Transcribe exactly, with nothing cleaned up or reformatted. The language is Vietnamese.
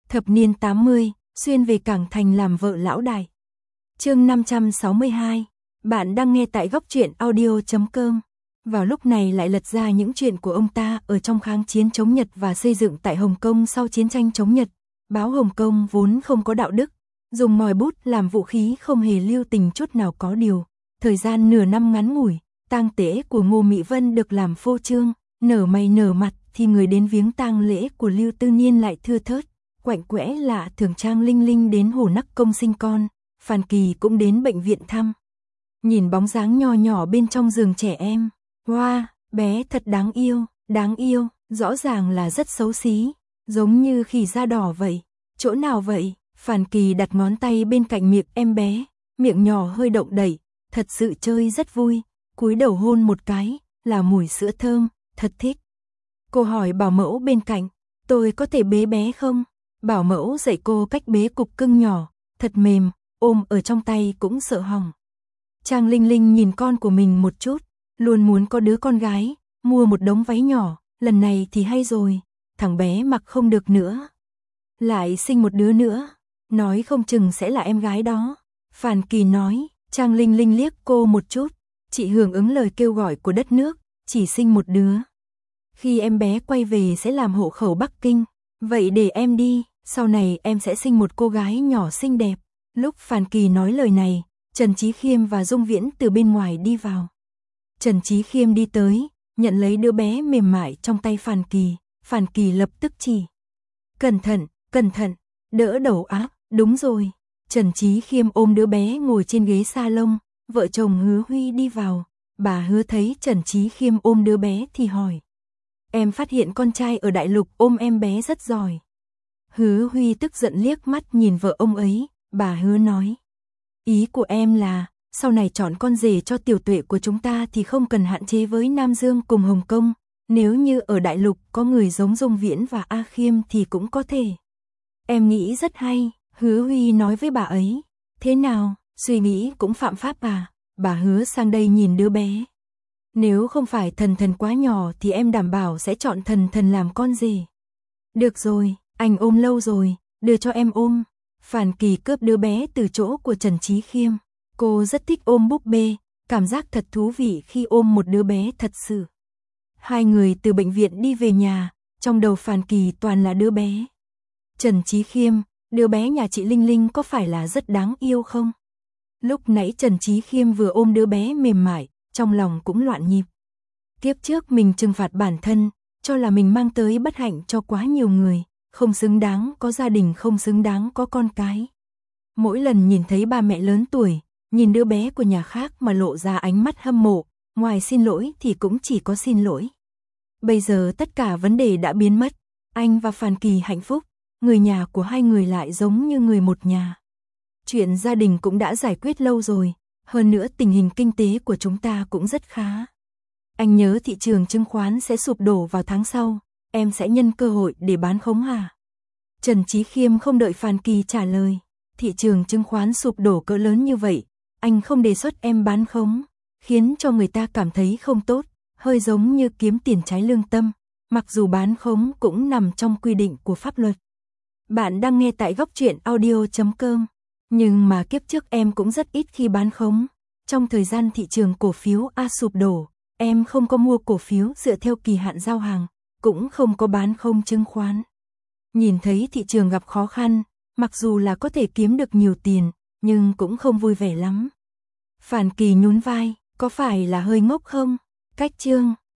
Thập niên tám mươi, xuyên về Cảng Thành làm vợ lão đại. Chương năm trăm sáu mươi hai. Bạn đang nghe tại góc truyện audio chấm com. Vào lúc này lại lật ra những chuyện của ông ta ở trong kháng chiến chống Nhật và xây dựng tại Hồng Kông sau chiến tranh chống Nhật. Báo Hồng Kông vốn không có đạo đức, dùng mồi bút làm vũ khí không hề lưu tình chút nào có điều. Thời gian nửa năm ngắn ngủi, tang tế của Ngô Mỹ Vân được làm phô trương, nở mày nở mặt thì người đến viếng tang lễ của Lưu Tư Niên lại thưa thớt, quạnh quẽ lạ thường Trang Linh Linh đến Hồ Nắc Công sinh con, Phan Kỳ cũng đến bệnh viện thăm. Nhìn bóng dáng nho nhỏ bên trong giường trẻ em, wow, bé thật đáng yêu, đáng yêu, rõ ràng là rất xấu xí, giống như khỉ da đỏ vậy. Chỗ nào vậy? Phan Kỳ đặt ngón tay bên cạnh miệng em bé, miệng nhỏ hơi động đậy, thật sự chơi rất vui, cúi đầu hôn một cái, là mùi sữa thơm, thật thích. Cô hỏi bảo mẫu bên cạnh, tôi có thể bế bé không? Bảo mẫu dạy cô cách bế cục cưng nhỏ, thật mềm, ôm ở trong tay cũng sợ hỏng. Trang Linh Linh nhìn con của mình một chút, luôn muốn có đứa con gái, mua một đống váy nhỏ, lần này thì hay rồi, thằng bé mặc không được nữa. Lại sinh một đứa nữa, nói không chừng sẽ là em gái đó. Phan Kỳ nói. Trang Linh Linh liếc cô một chút, chị hưởng ứng lời kêu gọi của đất nước, chỉ sinh một đứa. Khi em bé quay về sẽ làm hộ khẩu Bắc Kinh, vậy để em đi, sau này em sẽ sinh một cô gái nhỏ xinh đẹp. Lúc Phan Kỳ nói lời này, Trần Chí Khiêm và Dung Viễn từ bên ngoài đi vào. Trần Chí Khiêm đi tới, nhận lấy đứa bé mềm mại trong tay Phan Kỳ, Phan Kỳ lập tức chỉ. Cẩn thận, cẩn thận, đỡ đầu áp, đúng rồi. Trần Chí Khiêm ôm đứa bé ngồi trên ghế salon, vợ chồng Hứa Huy đi vào, bà Hứa thấy Trần Chí Khiêm ôm đứa bé thì hỏi. Em phát hiện con trai ở đại lục ôm em bé rất giỏi. Hứa Huy tức giận liếc mắt nhìn vợ ông ấy, bà Hứa nói. Ý của em là, sau này chọn con rể cho tiểu tuệ của chúng ta thì không cần hạn chế với Nam Dương cùng Hồng Kông, nếu như ở đại lục có người giống Dung Viễn và A Khiêm thì cũng có thể. Em nghĩ rất hay. Hứa Huy nói với bà ấy, thế nào, suy nghĩ cũng phạm pháp à? Bà Hứa sang đây nhìn đứa bé. Nếu không phải Thần Thần quá nhỏ thì em đảm bảo sẽ chọn Thần Thần làm con rể. Được rồi, anh ôm lâu rồi, đưa cho em ôm. Phan Kỳ cướp đứa bé từ chỗ của Trần Chí Khiêm. Cô rất thích ôm búp bê, cảm giác thật thú vị khi ôm một đứa bé thật sự. Hai người từ bệnh viện đi về nhà, trong đầu Phan Kỳ toàn là đứa bé. Trần Chí Khiêm, đứa bé nhà chị Linh Linh có phải là rất đáng yêu không? Lúc nãy Trần Chí Khiêm vừa ôm đứa bé mềm mại, trong lòng cũng loạn nhịp. Kiếp trước mình trừng phạt bản thân, cho là mình mang tới bất hạnh cho quá nhiều người, không xứng đáng có gia đình, không xứng đáng có con cái. Mỗi lần nhìn thấy ba mẹ lớn tuổi, nhìn đứa bé của nhà khác mà lộ ra ánh mắt hâm mộ, ngoài xin lỗi thì cũng chỉ có xin lỗi. Bây giờ tất cả vấn đề đã biến mất, anh và Phan Kỳ hạnh phúc. Người nhà của hai người lại giống như người một nhà. Chuyện gia đình cũng đã giải quyết lâu rồi, hơn nữa tình hình kinh tế của chúng ta cũng rất khá. Anh nhớ thị trường chứng khoán sẽ sụp đổ vào tháng sau, em sẽ nhân cơ hội để bán khống hả? Trần Chí Khiêm không đợi Phan Kỳ trả lời, thị trường chứng khoán sụp đổ cỡ lớn như vậy, anh không đề xuất em bán khống, khiến cho người ta cảm thấy không tốt, hơi giống như kiếm tiền trái lương tâm, mặc dù bán khống cũng nằm trong quy định của pháp luật. Bạn đang nghe tại góc truyện audio chấm com. Nhưng mà kiếp trước em cũng rất ít khi bán khống. Trong thời gian thị trường cổ phiếu A sụp đổ, em không có mua cổ phiếu dựa theo kỳ hạn giao hàng, cũng không có bán không chứng khoán. Nhìn thấy thị trường gặp khó khăn, mặc dù là có thể kiếm được nhiều tiền, nhưng cũng không vui vẻ lắm. Phan Kỳ nhún vai, có phải là hơi ngốc không? Cách chương.